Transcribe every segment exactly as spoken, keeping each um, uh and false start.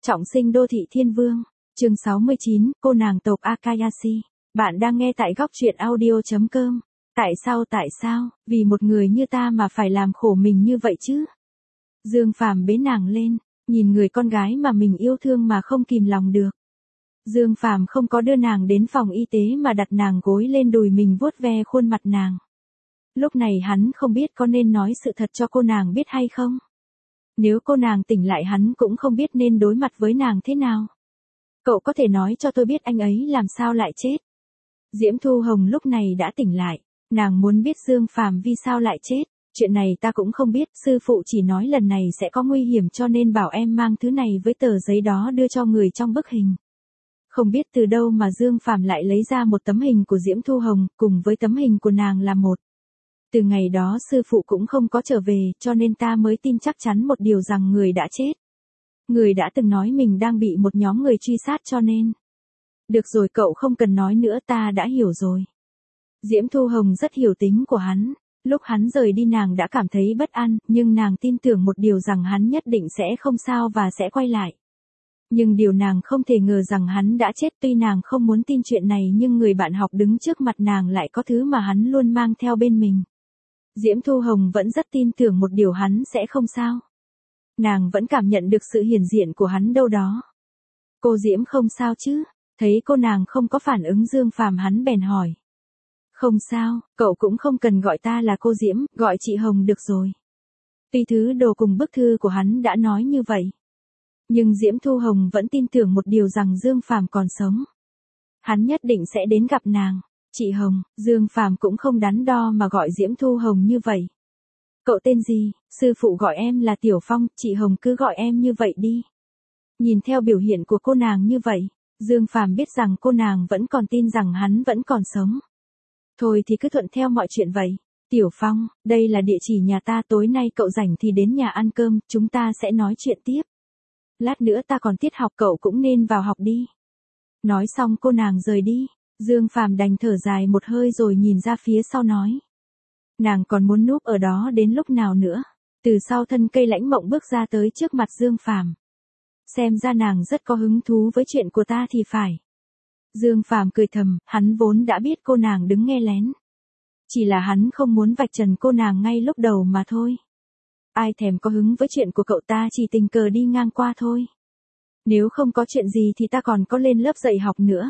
Trọng sinh đô thị thiên vương, chương sáu mươi chín, cô nàng tộc Akayashi. Bạn đang nghe tại góc truyện audio chấm com. Tại sao tại sao, vì một người như ta mà phải làm khổ mình như vậy chứ? Dương Phàm bế nàng lên, nhìn người con gái mà mình yêu thương mà không kìm lòng được. Dương Phàm không có đưa nàng đến phòng y tế mà đặt nàng gối lên đùi mình vuốt ve khuôn mặt nàng. Lúc này hắn không biết có nên nói sự thật cho cô nàng biết hay không. Nếu cô nàng tỉnh lại hắn cũng không biết nên đối mặt với nàng thế nào. Cậu có thể nói cho tôi biết anh ấy làm sao lại chết. Diễm Thu Hồng lúc này đã tỉnh lại, nàng muốn biết Dương Phàm vì sao lại chết. Chuyện này ta cũng không biết, sư phụ chỉ nói lần này sẽ có nguy hiểm cho nên bảo em mang thứ này với tờ giấy đó đưa cho người trong bức hình. Không biết từ đâu mà Dương Phàm lại lấy ra một tấm hình của Diễm Thu Hồng, cùng với tấm hình của nàng là một. Từ ngày đó sư phụ cũng không có trở về, cho nên ta mới tin chắc chắn một điều rằng người đã chết. Người đã từng nói mình đang bị một nhóm người truy sát cho nên. Được rồi, cậu không cần nói nữa, ta đã hiểu rồi. Diễm Thu Hồng rất hiểu tính của hắn. Lúc hắn rời đi nàng đã cảm thấy bất an, nhưng nàng tin tưởng một điều rằng hắn nhất định sẽ không sao và sẽ quay lại. Nhưng điều nàng không thể ngờ rằng hắn đã chết. Tuy nàng không muốn tin chuyện này nhưng người bạn học đứng trước mặt nàng lại có thứ mà hắn luôn mang theo bên mình. Diễm Thu Hồng vẫn rất tin tưởng một điều, hắn sẽ không sao. Nàng vẫn cảm nhận được sự hiển diện của hắn đâu đó. Cô Diễm không sao chứ? Thấy cô nàng không có phản ứng Dương Phàm hắn bèn hỏi. Không sao, cậu cũng không cần gọi ta là cô Diễm, gọi chị Hồng được rồi. Tuy thứ đồ cùng bức thư của hắn đã nói như vậy. Nhưng Diễm Thu Hồng vẫn tin tưởng một điều rằng Dương Phàm còn sống. Hắn nhất định sẽ đến gặp nàng. Chị Hồng, Dương Phàm cũng không đắn đo mà gọi Diễm Thu Hồng như vậy. Cậu tên gì? Sư phụ gọi em là Tiểu Phong, chị Hồng cứ gọi em như vậy đi. Nhìn theo biểu hiện của cô nàng như vậy, Dương Phàm biết rằng cô nàng vẫn còn tin rằng hắn vẫn còn sống. Thôi thì cứ thuận theo mọi chuyện vậy. Tiểu Phong, đây là địa chỉ nhà ta, tối nay cậu rảnh thì đến nhà ăn cơm, chúng ta sẽ nói chuyện tiếp. Lát nữa ta còn tiết học, cậu cũng nên vào học đi. Nói xong cô nàng rời đi. Dương Phàm đành thở dài một hơi rồi nhìn ra phía sau nói. Nàng còn muốn núp ở đó đến lúc nào nữa? Từ sau thân cây Lãnh Mộng bước ra tới trước mặt Dương Phàm. Xem ra nàng rất có hứng thú với chuyện của ta thì phải. Dương Phàm cười thầm, hắn vốn đã biết cô nàng đứng nghe lén. Chỉ là hắn không muốn vạch trần cô nàng ngay lúc đầu mà thôi. Ai thèm có hứng với chuyện của cậu, ta chỉ tình cờ đi ngang qua thôi. Nếu không có chuyện gì thì ta còn có lên lớp dạy học nữa.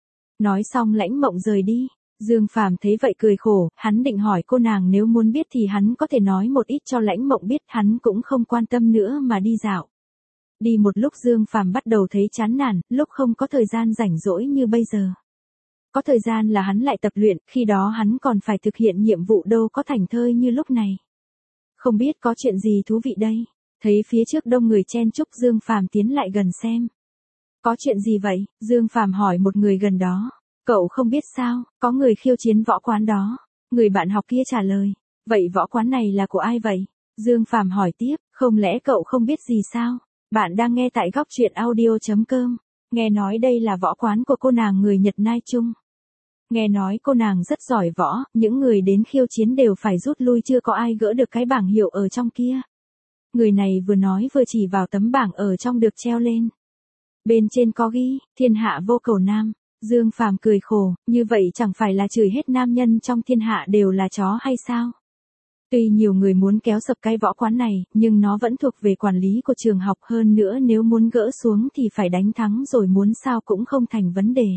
Nói xong Lãnh Mộng rời đi. Dương Phàm thấy vậy cười khổ, hắn định hỏi cô nàng nếu muốn biết thì hắn có thể nói một ít cho Lãnh Mộng biết, hắn cũng không quan tâm nữa mà đi dạo. Đi một lúc Dương Phàm bắt đầu thấy chán nản, lúc không có thời gian rảnh rỗi như bây giờ. Có thời gian là hắn lại tập luyện, khi đó hắn còn phải thực hiện nhiệm vụ đâu có thảnh thơi như lúc này. Không biết có chuyện gì thú vị đây. Thấy phía trước đông người chen chúc, Dương Phàm tiến lại gần xem. Có chuyện gì vậy? Dương Phàm hỏi một người gần đó. Cậu không biết sao, có người khiêu chiến võ quán đó. Người bạn học kia trả lời. Vậy võ quán này là của ai vậy? Dương Phàm hỏi tiếp, không lẽ cậu không biết gì sao? Bạn đang nghe tại góc truyện audio chấm com. Nghe nói đây là võ quán của cô nàng người Nhật Nai Trung. Nghe nói cô nàng rất giỏi võ, những người đến khiêu chiến đều phải rút lui, chưa có ai gỡ được cái bảng hiệu ở trong kia. Người này vừa nói vừa chỉ vào tấm bảng ở trong được treo lên. Bên trên có ghi, thiên hạ vô cầu nam. Dương Phàm cười khổ, như vậy chẳng phải là chửi hết nam nhân trong thiên hạ đều là chó hay sao? Tuy nhiều người muốn kéo sập cái võ quán này, nhưng nó vẫn thuộc về quản lý của trường học, hơn nữa nếu muốn gỡ xuống thì phải đánh thắng rồi, muốn sao cũng không thành vấn đề.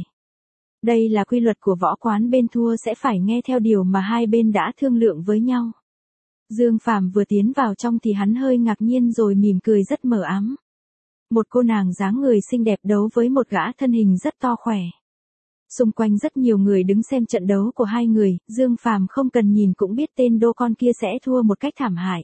Đây là quy luật của võ quán, bên thua sẽ phải nghe theo điều mà hai bên đã thương lượng với nhau. Dương Phàm vừa tiến vào trong thì hắn hơi ngạc nhiên rồi mỉm cười rất mờ ám. Một cô nàng dáng người xinh đẹp đấu với một gã thân hình rất to khỏe. Xung quanh rất nhiều người đứng xem trận đấu của hai người, Dương Phàm không cần nhìn cũng biết tên đô con kia sẽ thua một cách thảm hại.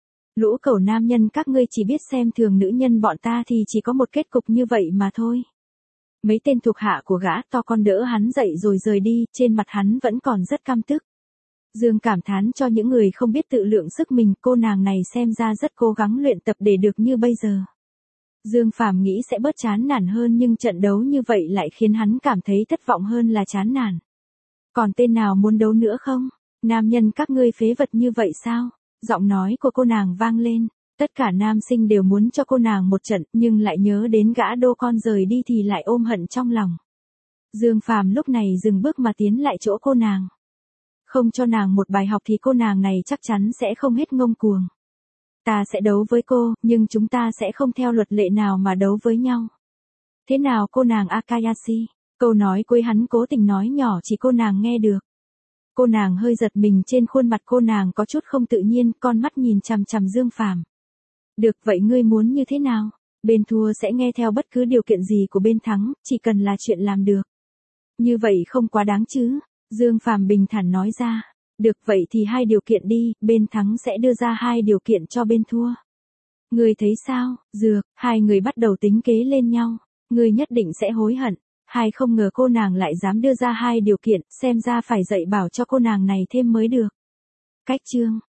Lũ cẩu nam nhân các ngươi chỉ biết xem thường nữ nhân bọn ta thì chỉ có một kết cục như vậy mà thôi. Mấy tên thuộc hạ của gã to con đỡ hắn dậy rồi rời đi, trên mặt hắn vẫn còn rất căm tức. Dương cảm thán cho những người không biết tự lượng sức mình, cô nàng này xem ra rất cố gắng luyện tập để được như bây giờ. Dương Phàm nghĩ sẽ bớt chán nản hơn nhưng trận đấu như vậy lại khiến hắn cảm thấy thất vọng hơn là chán nản. Còn tên nào muốn đấu nữa không? Nam nhân các ngươi phế vật như vậy sao? Giọng nói của cô nàng vang lên. Tất cả nam sinh đều muốn cho cô nàng một trận, nhưng lại nhớ đến gã đô con rời đi thì lại ôm hận trong lòng. Dương Phàm lúc này dừng bước mà tiến lại chỗ cô nàng. Không cho nàng một bài học thì cô nàng này chắc chắn sẽ không hết ngông cuồng. Ta sẽ đấu với cô, nhưng chúng ta sẽ không theo luật lệ nào mà đấu với nhau. Thế nào cô nàng Akayashi? Câu nói cuối hắn cố tình nói nhỏ chỉ cô nàng nghe được. Cô nàng hơi giật mình, trên khuôn mặt cô nàng có chút không tự nhiên, con mắt nhìn chằm chằm Dương Phàm. Được, vậy ngươi muốn như thế nào? Bên thua sẽ nghe theo bất cứ điều kiện gì của bên thắng, chỉ cần là chuyện làm được. Như vậy không quá đáng chứ? Dương Phàm bình thản nói ra. Được, vậy thì hai điều kiện đi, bên thắng sẽ đưa ra hai điều kiện cho bên thua. Ngươi thấy sao? Dược, hai người bắt đầu tính kế lên nhau. Ngươi nhất định sẽ hối hận. Hai không ngờ cô nàng lại dám đưa ra hai điều kiện, xem ra phải dạy bảo cho cô nàng này thêm mới được. Cách chương